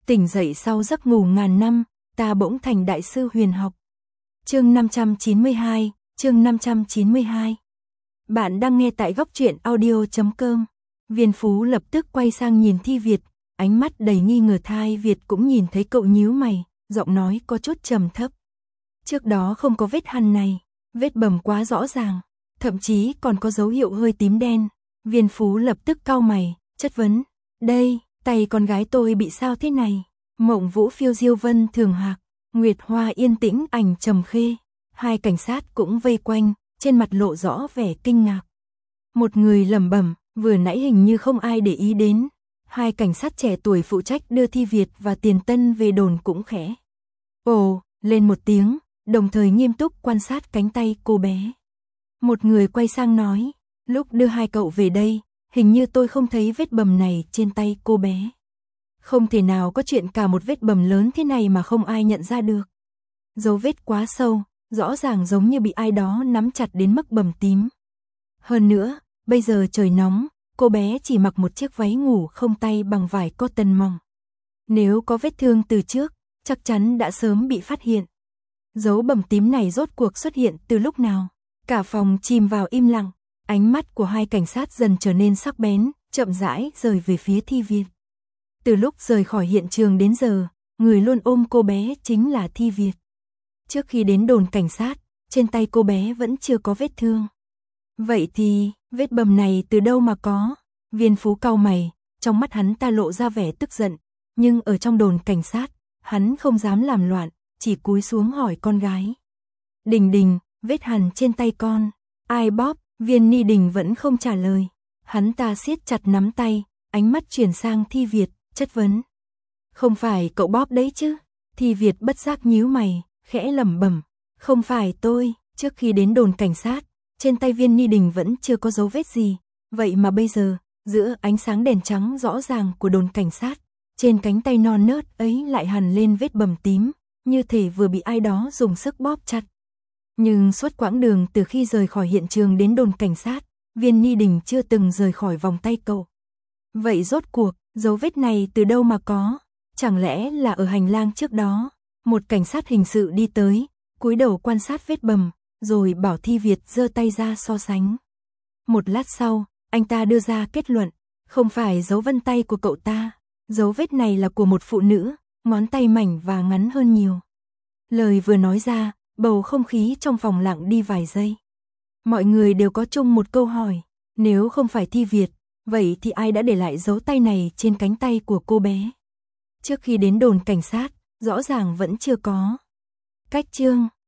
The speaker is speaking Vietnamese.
Tỉnh dậy sau giấc ngủ ngàn năm, ta bỗng thành đại sư huyền học. Chương 592, chương 592. Bạn đang nghe tại góc truyện audio.com. Viên Phú lập tức quay sang nhìn Thi Việt, ánh mắt đầy nghi ngờ. Thai Việt cũng nhìn thấy cậu nhíu mày, giọng nói có chút trầm thấp. Trước đó không có vết hằn này, vết bầm quá rõ ràng, thậm chí còn có dấu hiệu hơi tím đen. Viên Phú lập tức cau mày, chất vấn, đây, tay con gái tôi bị sao thế này? Mộng Vũ phiêu diêu vân thường hạc, Nguyệt Hoa yên tĩnh ảnh trầm khê, hai cảnh sát cũng vây quanh, trên mặt lộ rõ vẻ kinh ngạc. Một người lẩm bẩm, vừa nãy hình như không ai để ý đến. Hai cảnh sát trẻ tuổi phụ trách đưa Thi Việt và Tiền Tân về đồn cũng khẽ ồ lên một tiếng, đồng thời nghiêm túc quan sát cánh tay cô bé. Một người quay sang nói, lúc đưa hai cậu về đây, hình như tôi không thấy vết bầm này trên tay cô bé. Không thể nào có chuyện cả một vết bầm lớn thế này mà không ai nhận ra được. Dấu vết quá sâu, rõ ràng giống như bị ai đó nắm chặt đến mức bầm tím. Hơn nữa, bây giờ trời nóng, cô bé chỉ mặc một chiếc váy ngủ không tay bằng vải cotton mỏng. Nếu có vết thương từ trước, chắc chắn đã sớm bị phát hiện. Dấu bầm tím này rốt cuộc xuất hiện từ lúc nào? Cả phòng chìm vào im lặng, ánh mắt của hai cảnh sát dần trở nên sắc bén, chậm rãi rời về phía Thi Việt. Từ lúc rời khỏi hiện trường đến giờ, người luôn ôm cô bé chính là Thi Việt. Trước khi đến đồn cảnh sát, trên tay cô bé vẫn chưa có vết thương. Vậy thì, vết bầm này từ đâu mà có? Viên Phú cau mày, trong mắt hắn ta lộ ra vẻ tức giận, nhưng ở trong đồn cảnh sát, hắn không dám làm loạn, chỉ cúi xuống hỏi con gái. Đình Đình, vết hằn trên tay con, ai bóp? Viên Ni Đình vẫn không trả lời. Hắn ta siết chặt nắm tay, ánh mắt chuyển sang Thi Việt, chất vấn. Không phải cậu bóp đấy chứ? Thi Việt bất giác nhíu mày, khẽ lẩm bẩm, không phải tôi. Trước khi đến đồn cảnh sát, trên tay Viên Ni Đình vẫn chưa có dấu vết gì, vậy mà bây giờ, giữa ánh sáng đèn trắng rõ ràng của đồn cảnh sát, trên cánh tay non nớt ấy lại hằn lên vết bầm tím, như thể vừa bị ai đó dùng sức bóp chặt. Nhưng suốt quãng đường từ khi rời khỏi hiện trường đến đồn cảnh sát, Viên Ni Đình chưa từng rời khỏi vòng tay cậu. Vậy rốt cuộc, dấu vết này từ đâu mà có? Chẳng lẽ là ở hành lang trước đó? Một cảnh sát hình sự đi tới, cúi đầu quan sát vết bầm, rồi bảo Thi Việt giơ tay ra so sánh. Một lát sau, anh ta đưa ra kết luận, không phải dấu vân tay của cậu ta, dấu vết này là của một phụ nữ, ngón tay mảnh và ngắn hơn nhiều. Lời vừa nói ra, bầu không khí trong phòng lặng đi vài giây. Mọi người đều có chung một câu hỏi, nếu không phải Thi Việt, vậy thì ai đã để lại dấu tay này trên cánh tay của cô bé? Trước khi đến đồn cảnh sát, rõ ràng vẫn chưa có. Cách chương